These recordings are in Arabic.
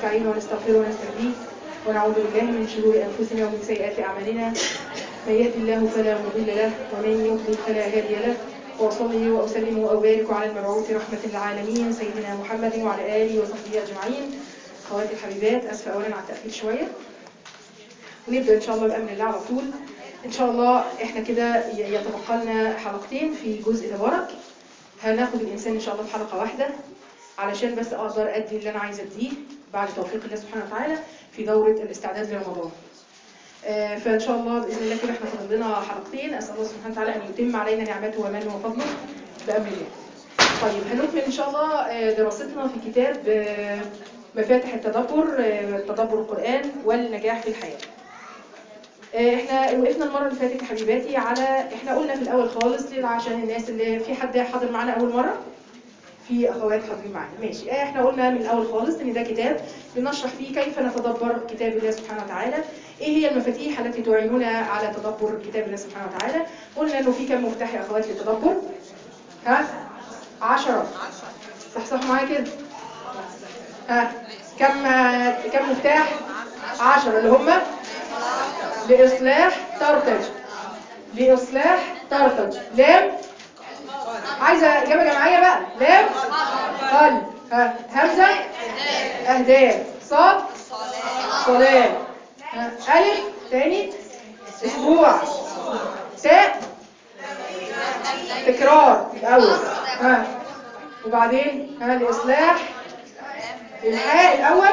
ونستعينه ونستغفره ونستهديه ونعوذ بالله من شرور أنفسنا ومن سيئات أعمالنا. من يهد الله فلا مضل له ومن يضلل فلا هادي له. وأصلي وأسلم وأبارك على المبعوث رحمة للعالمين سيدنا محمد وعلى آله وصحبه أجمعين. أخواتي الحبيبات، أسفة أولا على التأخير شوية، ونبدأ إن شاء الله بأمر الله على طول. إن شاء الله إحنا كده يتبقى لنا حلقتين في جزء تبارك. هناخد الإنسان إن شاء الله في حلقة واحدة علشان بس أقدر أدي اللي أنا عايزة أديه بعد توفيق الله سبحانه وتعالى في دورة الاستعداد لرمضان. فإن شاء الله بإذن الله كده إحنا فاضل لنا حلقتين. أسأل الله سبحانه وتعالى أن يتم علينا نعمته ومنه وفضله بأمر الله. طيب هنكمل إن شاء الله دراستنا في كتاب مفاتح التدبر، تدبر القرآن والنجاح في الحياة. احنا وقفنا المرة اللي فاتت حبيباتي على احنا قلنا في الأول خالص عشان الناس اللي في حد حاضر معانا أول مرة، في أخوات حاضرين معانا ماشي. احنا قلنا من الأول خالص إن ده كتاب بنشرح فيه كيف نتدبر كتاب الله سبحانه وتعالى، ايه هي المفاتيح التي تعيننا على تدبر كتاب الله سبحانه وتعالى. قلنا إنه في كم مفتاح يا أخوات للتدبر؟ 10. صح معايا كده؟ كم مفتاح؟ 10 اللي هم لإصلاح ترتج لام، عايزة إجابة جماعية بقى، لام قلب، همزة أهداف، صاد صلاة، ألف تاني أسبوع، تاء تكرار الأول، وبعدين لإصلاح الحاء الأول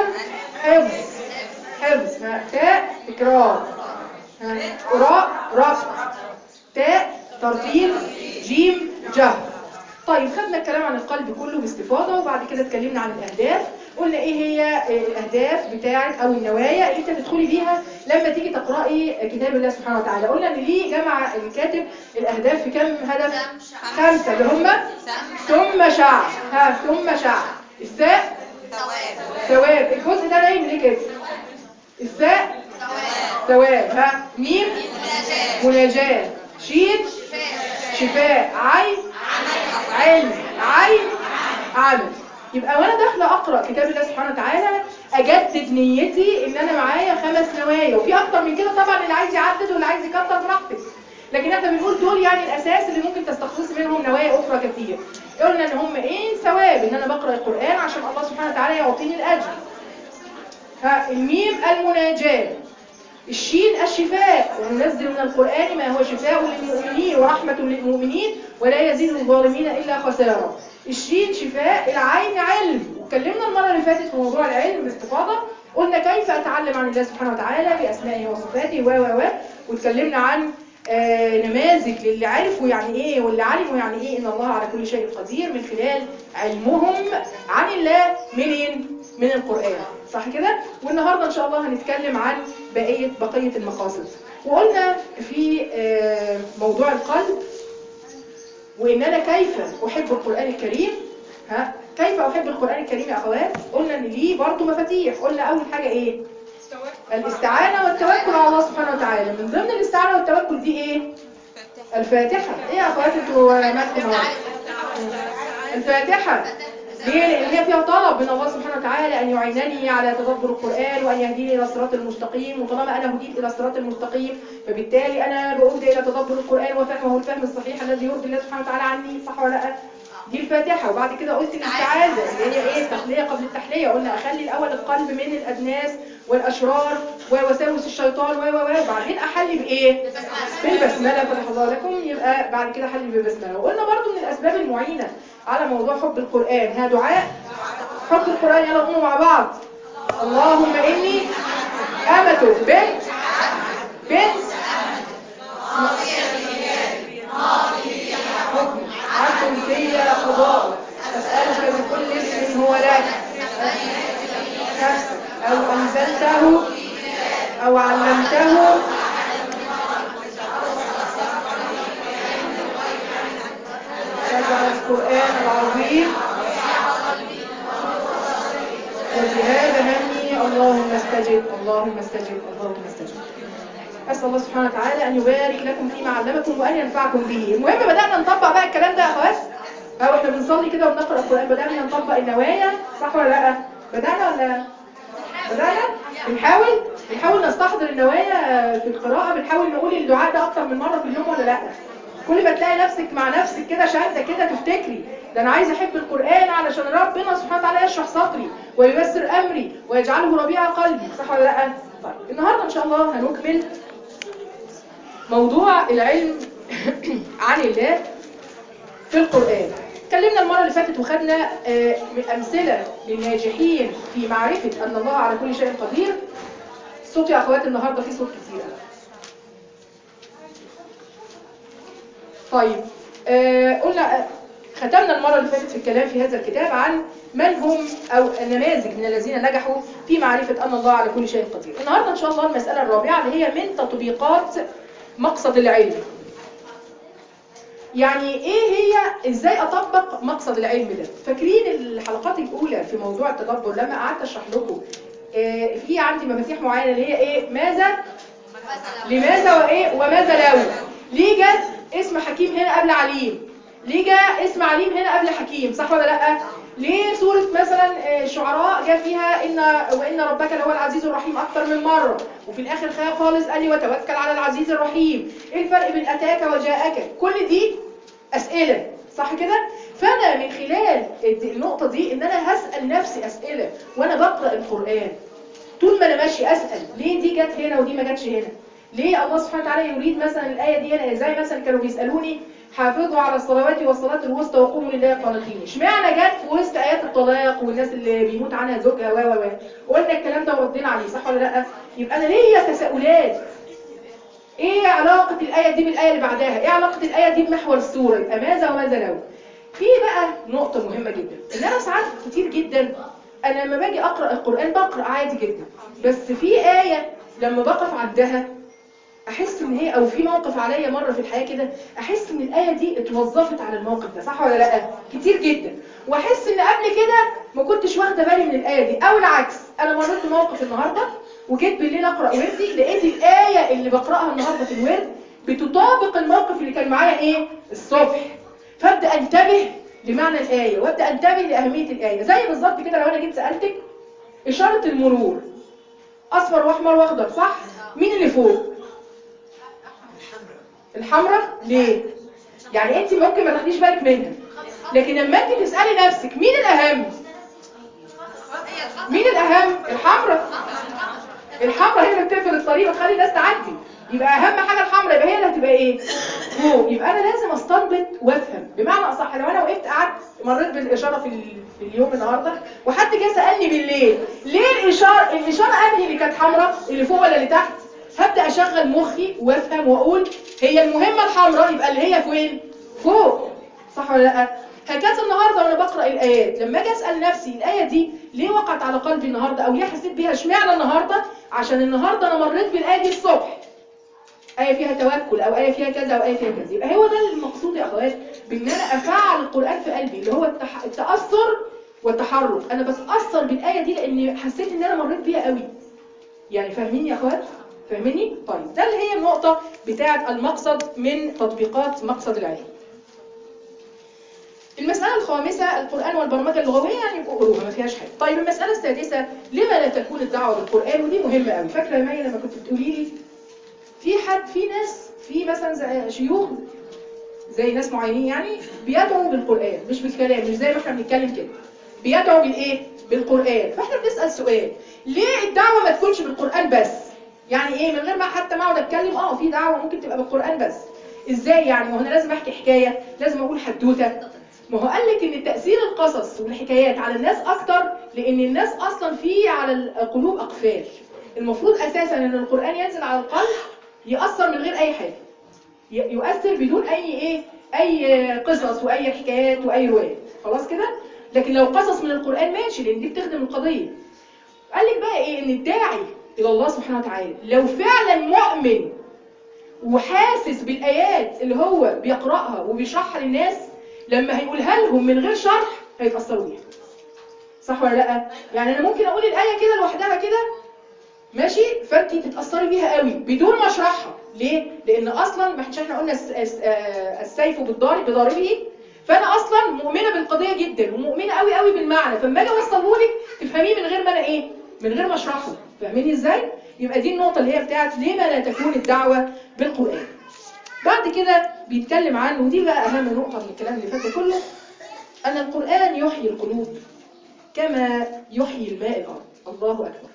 حفظ، تاء تكرار، قراء رفع، تاء ترتيل، جيم جهر. طيب خدنا الكلام عن القلب كله باستفاضة، وبعد كده اتكلمنا عن الأهداف. قلنا ايه هي الأهداف بتاعت أو النوايا اللي انت تدخلي بيها لما تيجي تقرأي كتاب الله سبحانه وتعالى. قلنا ان ليه جمع الكاتب الأهداف في كم هدف؟ 5 اللي هم ثم شعب، ثم شعب، الثاء ثواب، الجزء ده نايم ليه كده؟ الثاء ثواب، ميم مناجاة، شين شفاء، عين علم، عين عمل. يبقى وانا داخله اقرا كتاب الله سبحانه وتعالى اجدد نيتي ان انا معايا 5 نوايا، وفي اكتر من كده طبعا، اللي عايز يعدد واللي عايز يكتر براحتك، لكن احنا بنقول دول يعني الاساس اللي ممكن تستخلصي منهم نوايا اخرى كتير. قلنا ان هم ايه؟ ثواب، ان انا بقرا القران عشان الله سبحانه وتعالى يعطيني الاجر. الميم المناجاه، الشين الشفاء، وننزل من القرآن ما هو شفاء للمؤمنين ورحمة للمؤمنين ولا يزيد الظالمين إلا خسارة. الشين شفاء، العين علم. اتكلمنا المرة اللي فاتت في موضوع العلم باستفاضة، قلنا كيف أتعلم عن الله سبحانه وتعالى بأسمائه وصفاته واتكلمنا عن نماذج للي عرفوا يعني ايه واللي علموا يعني ايه ان الله على كل شيء قدير من خلال علمهم عن الله من القرآن، صح كده؟ والنهاردة ان شاء الله هنتكلم عن بقية المقاصد. وقلنا في موضوع القلب وان انا كيف احب القرآن الكريم. كيف احب القرآن الكريم يا اخوات؟ قلنا ان ليه برضه مفاتيح. قلنا اول حاجة ايه؟ الاستعانة والتوكل على الله سبحانه وتعالى. من ضمن الاستعانة والتوكل دي ايه؟ الفاتحة. ايه يا اخوات انتوا مالكم؟ الفاتحة ليه؟ لان هي فيها طلب من الله سبحانه وتعالى ان يعينني على تدبر القرآن وان يهديني الى الصراط المستقيم، وطالما انا هديت الى الصراط المستقيم فبالتالي انا بأهدى الى تدبر القرآن وفهمه الفهم الصحيح الذي يرضي الله سبحانه وتعالى عني، صح ولا لا؟ دي الفاتحة. وبعد كده قلت الاستعاذة اللي هي ايه؟ التخلية قبل التحلية. قلنا اخلي الاول القلب من الادناس والاشرار ووساوس الشيطان وبعدين احلي بايه؟ بالبسملة، فتح الله لكم. يبقى بعد كده حلي بالبسملة. وقلنا برضو من الاسباب المعينة على موضوع حب القرآن دعاء حب القرآن. يلا قوموا مع بعض. اللهم اني امة بنت عبد في قضاء، أسألك بكل اسم هو لك نفسك أو أنزلته أو علمته فاجعل القرآن العظيم وجهاد همي. اللهم استجب اللهم استجب اللهم استجب. أسأل الله سبحانه وتعالى أن يبارك لكم فيما علمكم وأن ينفعكم به. المهم بدأنا نطبق بقى الكلام ده يا أخوات. احنا بنصلي كده وبنقرأ القرآن بدأنا نطبق النوايا، صح ولا لا؟ بدأنا ولا بدأنا بنحاول نستحضر النوايا في القراءة، بنحاول نقول الدعاء ده أكتر من مرة في اليوم ولا لأ؟ كل ما تلاقي نفسك مع نفسك كده شاده كده تفتكري ده انا عايزه احب القرآن علشان ربنا سبحانه وتعالى يشرح صدري وييسر امري ويجعله ربيع قلبي، صح ولا لا؟ طيب النهارده ان شاء الله هنكمل موضوع العلم عن الله في القرآن. اتكلمنا المرة اللي فاتت وخدنا أمثلة للناجحين في معرفة أن الله على كل شيء قدير. صوت يا أخوات النهاردة فيه صوت كتير. طيب قلنا ختمنا المرة اللي فاتت في الكلام في هذا الكتاب عن من هم أو النماذج من الذين نجحوا في معرفة أن الله على كل شيء قدير. النهاردة إن شاء الله المسألة الرابعة اللي هي من تطبيقات مقصد العلم. يعني ايه هي ازاي اطبق مقصد العلم ده؟ فاكرين الحلقات الاولى في موضوع التدبر لما قعدت اشرح لكم في عندي مفاتيح معينه اللي هي ايه؟ ماذا، لماذا، وايه، وماذا لو. ليه جت اسم حكيم هنا قبل عليم؟ ليه جاء اسم عليم هنا قبل حكيم؟ صح ولا لا؟ ليه سوره مثلا الشعراء جاء فيها وان ربك لهو العزيز الرحيم اكتر من مره، وفي الاخر خالص قال لي وتوكل على العزيز الرحيم؟ ايه الفرق بين اتاك وجاءك؟ كل دي أسئلة، صح كده؟ فأنا من خلال النقطة دي إن أنا هسأل نفسي أسئلة وأنا بقرأ القرآن. طول ما أنا ماشي أسأل ليه دي جت هنا ودي ما جتش هنا؟ ليه الله سبحانه وتعالى يريد مثلا الآية دي هنا؟ زي مثلا كانوا بيسألوني حافظوا على الصلوات والصلاة الوسطى وقوموا لله قانتين. اشمعنى جت في وسط آيات الطلاق والناس اللي بيموت عنها زوجها قلنا الكلام ده وردينا عليه، صح ولا لا؟ يبقى أنا ليا تساؤلات. ايه علاقة الآية دي بالآية اللي بعدها؟ ايه علاقة الآية دي بمحور السورة؟ يبقى ماذا وماذا لو. في بقى نقطة مهمة جدا، ان انا ساعات كتير جدا انا لما باجي اقرأ القرآن بقرأ عادي جدا، بس في آية لما بقف عندها احس ان هي، او في موقف عليا مرة في الحياة كده احس ان الآية دي اتوظفت على الموقف ده، صح ولا لا؟ كتير جدا. واحس ان قبل كده ما كنتش واخدة بالي من الآية دي، او العكس انا مريت بموقف النهاردة وجيت بالليل اقرأ وردي لقيت الآية اللي بقرأها النهاردة في الورد بتطابق الموقف اللي كان معايا ايه؟ الصبح. فابدأ انتبه لمعنى الآية وابدأ انتبه لأهمية الآية. زي بالظبط كده لو انا جيت سألتك إشارة المرور اصفر واحمر واخضر، صح؟ مين اللي فوق؟ الحمراء. ليه؟ يعني انت ممكن ما تاخديش بالك منها، لكن لما انت تسألي نفسك مين الأهم؟ مين الأهم؟ الحمراء. الحمراء هي اللي بتقفل الطريق وتخلي الناس تعدي، يبقى اهم حاجه الحمراء، يبقى هي اللي هتبقى ايه؟ فوق. يبقى انا لازم استنبط وافهم. بمعنى اصح لو انا وقفت قعدت مريت بالاشاره في اليوم النهارده وحد جه سالني بالليل ليه الاشاره انهي اللي كانت حمراء، اللي فوق ولا اللي تحت؟ هبدا اشغل مخي وافهم واقول هي المهمه الحمراء، يبقى اللي هي فين؟ فوق، صح ولا لا؟ هكذا النهارده وانا بقرا الايات لما اجي اسال نفسي الايه دي ليه وقعت على قلبي النهارده، او ليه حسيت بيها؟ اشمعنى النهارده؟ عشان النهارده انا مريت بالايه دي الصبح، ايه فيها توكل او ايه فيها كذا او ايه فيها كذا. يبقى هو ده المقصود يا اخوات بان انا افعل القران في قلبي، اللي هو التاثر والتحرك. انا بتاثر بالايه دي لاني حسيت ان انا مريت بيها قوي. يعني فاهمين يا اخوات؟ فاهميني؟ طيب ده اللي هي النقطه بتاعه المقصد من تطبيقات مقصد العلم. المسألة الخامسة القرآن والبرمجة اللغوية، يعني يبقوا قروها ما فيهاش حاجة. طيب المسألة السادسة لما لا تكون الدعوة بالقرآن؟ ودي مهمة قوي. فاكرة يا مي لما كنت بتقولي لي في ناس، في مثلا شيوخ زي ناس معينين يعني بيدعوا بالقرآن مش بالكلام، مش زي ما احنا بنتكلم كده، بيدعوا بالايه؟ بالقرآن. فاحنا بنسأل سؤال، ليه الدعوة ما تكونش بالقرآن بس؟ يعني ايه؟ من غير ما حتى ما اقعد اتكلم في دعوة ممكن تبقى بالقرآن بس. ازاي يعني؟ ما هو انا لازم احكي حكاية، لازم اقول حدوتة؟ ما هو قال لك ان تأثير القصص والحكايات على الناس اكتر لان الناس اصلا في على القلوب اقفال. المفروض اساسا ان القرآن ينزل على القلب يأثر من غير اي حاجة، يؤثر بدون اي قصص واي حكايات واي روايات، خلاص كده. لكن لو قصص من القرآن ماشي لان دي بتخدم القضية. قال لك بقى ايه؟ ان الداعي الى الله سبحانه وتعالى لو فعلا مؤمن وحاسس بالايات اللي هو بيقرأها وبيشرحها للناس، لما هيقولها لهم من غير شرح هيتأثروا بيها، صح ولا لا؟ يعني انا ممكن اقول الآية كده لوحدها كده ماشي، فانت تتأثري بيها قوي بدون ما اشرحها. ليه؟ لان اصلا ما احنا قلنا السيف بالضارب بضاربه، فانا اصلا مؤمنة بالقضية جدا ومؤمنة قوي قوي بالمعنى، فما اجي اوصله لك تفهميه من غير ما انا من غير ما اشرحه. فاهميني ازاي؟ يبقى دي النقطة اللي هي بتاعت لما لا تكون الدعوة بالقرآن. بعد كده بيتكلم عنه، ودي بقى أهم نقطة من الكلام اللي فات كله، أن القرآن يحيي القلوب كما يحيي الماء الأرض. الله أكبر.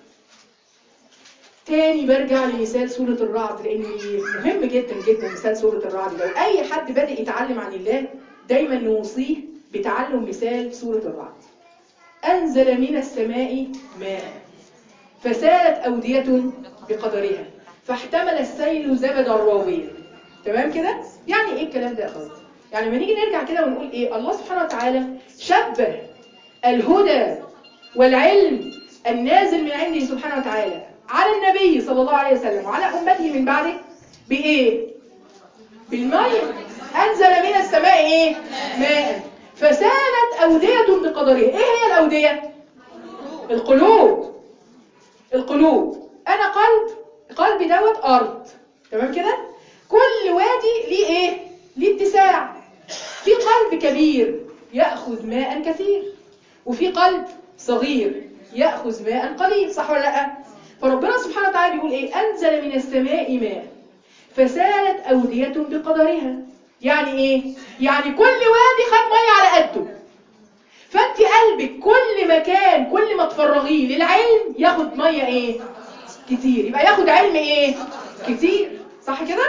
تاني برجع لمثال سورة الرعد، لأن مهم جدا جدا مثال سورة الرعد. لو أي حد بدأ يتعلم عن الله دايما نوصيه بتعلم مثال سورة الرعد. أنزل من السماء ماء فسالت أودية بقدرها فاحتمل السيل زبدا رابيا. تمام كده؟ يعني إيه الكلام ده يا أخواتي؟ يعني لما نيجي نرجع كده ونقول إيه، الله سبحانه وتعالى شبه الهدى والعلم النازل من عنده سبحانه وتعالى على النبي صلى الله عليه وسلم وعلى أمته من بعده بإيه؟ بالماء. أنزل من السماء إيه؟ ماء فسالت أودية بقدرها. إيه هي الأودية؟ القلوب. القلوب. أنا قلبي دوت أرض. تمام كده؟ كل وادي ليه إيه؟ ليه اتساع. في قلب كبير يأخذ ماء كثير، وفي قلب صغير يأخذ ماء قليل، صح ولا لا؟ فربنا سبحانه وتعالى بيقول إيه؟ أنزل من السماء ماء فسالت أودية بقدرها. يعني إيه؟ يعني كل وادي خد مية على قده. فأنت قلبك كل مكان كل ما تفرغيه للعلم ياخد مية إيه؟ كتير. يبقى ياخد علم إيه؟ كتير، صح كده؟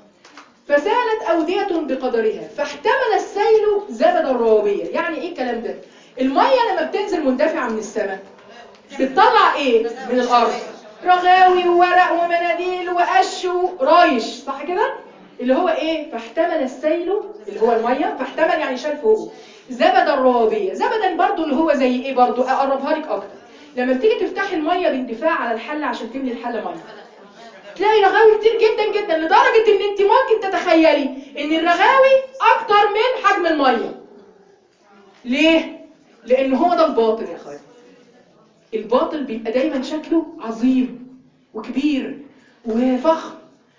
فسالت أودية بقدرها فاحتمل السيل زبدا رابيا. يعني إيه الكلام ده؟ المية لما بتنزل مندفعة من السماء بتطلع إيه؟ من الأرض رغاوي وورق ومناديل وقش ورايش، صح كده؟ اللي هو إيه؟ فاحتمل السيل اللي هو المية، فاحتمل يعني شال فوقه زبدا رابيا. زبدا برضو اللي هو زي إيه برضو؟ أقربها لك أكتر. لما بتيجي تفتحي المية باندفاع على الحلة عشان تملي الحلة مية تلاقي رغاوي كتير جدا جدا، لدرجة ان انت ممكن تتخيلي ان الرغاوي اكتر من حجم المية. ليه؟ لان هو ده الباطل يا اخواتي. الباطل بيبقى دايما شكله عظيم وكبير وفخم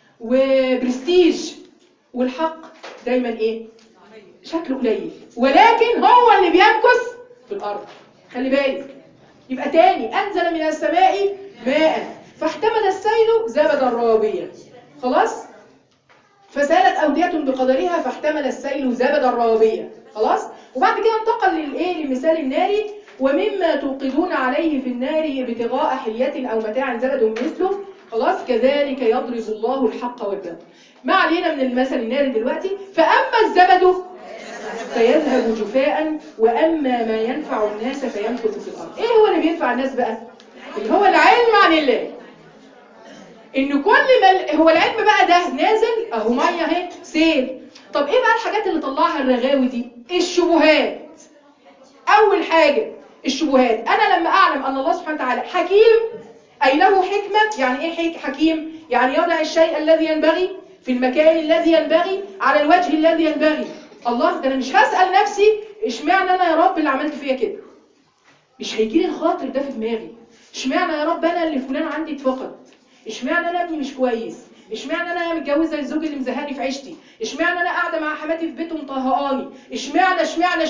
وبرستيج، والحق دايما ايه؟ شكله قليل، ولكن هو اللي بيمكث في الارض. خلي بالك. يبقى تاني، انزل من السماء ماء فاحتمل السيل زبدا رابيا. خلاص؟ فسالت أودية بقدرها فاحتمل السيل زبدا رابيا. خلاص؟ وبعد كده انتقل للايه؟ للمثال الناري. ومما توقدون عليه في النار ابتغاء حلية أو متاع زبد مثله. خلاص؟ كذلك يضرب الله الحق والباطل. ما علينا من المثل الناري دلوقتي. فأما الزبد فيذهب جفاء وأما ما ينفع الناس فيمكث في الأرض. إيه هو اللي بينفع الناس بقى؟ اللي هو العلم عن الله. إن كل ما هو العلم بقى ده نازل أهو مية اهي سيل. طب إيه بقى الحاجات اللي طلعها الرغاوي دي؟ الشبهات. أول حاجة الشبهات. أنا لما أعلم أن الله سبحانه وتعالى حكيم أي له حكمة. يعني إيه حكيم؟ يعني يضع الشيء الذي ينبغي في المكان الذي ينبغي على الوجه الذي ينبغي. الله، ده أنا مش هسأل نفسي اشمعنى أنا يا رب اللي عملت فيا كده. مش هيجيلي الخاطر ده في دماغي. اشمعنى يا رب أنا اللي فلان عندي اتفقد. اشمعنى أنا ابني مش كويس. اشمعنى أنا متجوزة الزوج اللي مزهقني في عيشتي. اشمعنى أنا قاعدة مع حماتي في بيته مطهقاني. اشمعنى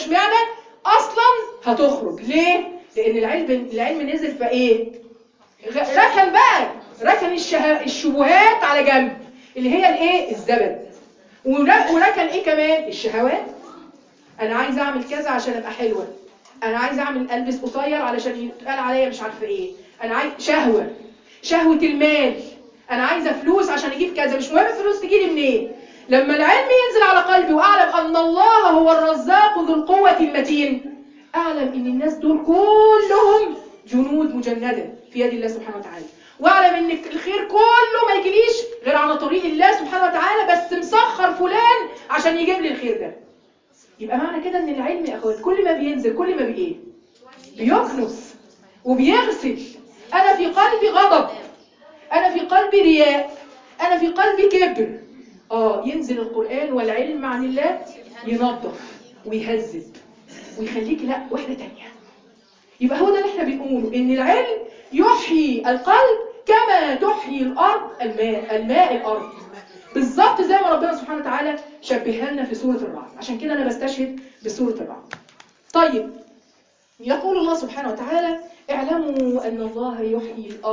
أصلا هتخرج. ليه؟ لأن العلم نزل فإيه؟ ركن بقى. ركن الشبهات على جنب اللي هي الايه؟ الزبد. وركن ايه كمان؟ الشهوات. انا عايز اعمل كذا عشان ابقى حلوه. انا عايز اعمل البس قصير علشان يتقال عليا مش عارفه ايه. انا عايز شهوه المال. انا عايزه فلوس عشان اجيب كذا. مش مهم الفلوس تجيلي منين. لما العلم ينزل على قلبي واعلم ان الله هو الرزاق ذو القوه المتين، اعلم ان الناس دول كلهم جنود مجندة في يد الله سبحانه وتعالى. واعلم ان الخير كله ما يجيليش غير على طريق الله سبحانه وتعالى، بس مسخر فلان عشان يجيب لي الخير ده. يبقى معنى كده ان العلم يا اخوات كل ما بينزل كل ما بايه؟ بيكنس وبيغسل. انا في قلبي غضب، انا في قلبي رياء، انا في قلبي كبر. ينزل القرآن والعلم عن الله ينظف ويهذب ويخليك لا واحدة تانية. يبقى هو ده اللي احنا بنقوله، ان العلم يحيي القلب كما تحيي الارض الماء الارض. بالظبط زي ما ربنا سبحانه وتعالى شبهها لنا في سورة الرعد. عشان كده انا بستشهد بسورة الرعد. طيب، يقول الله سبحانه وتعالى اعلموا أن الله يحيي الأرض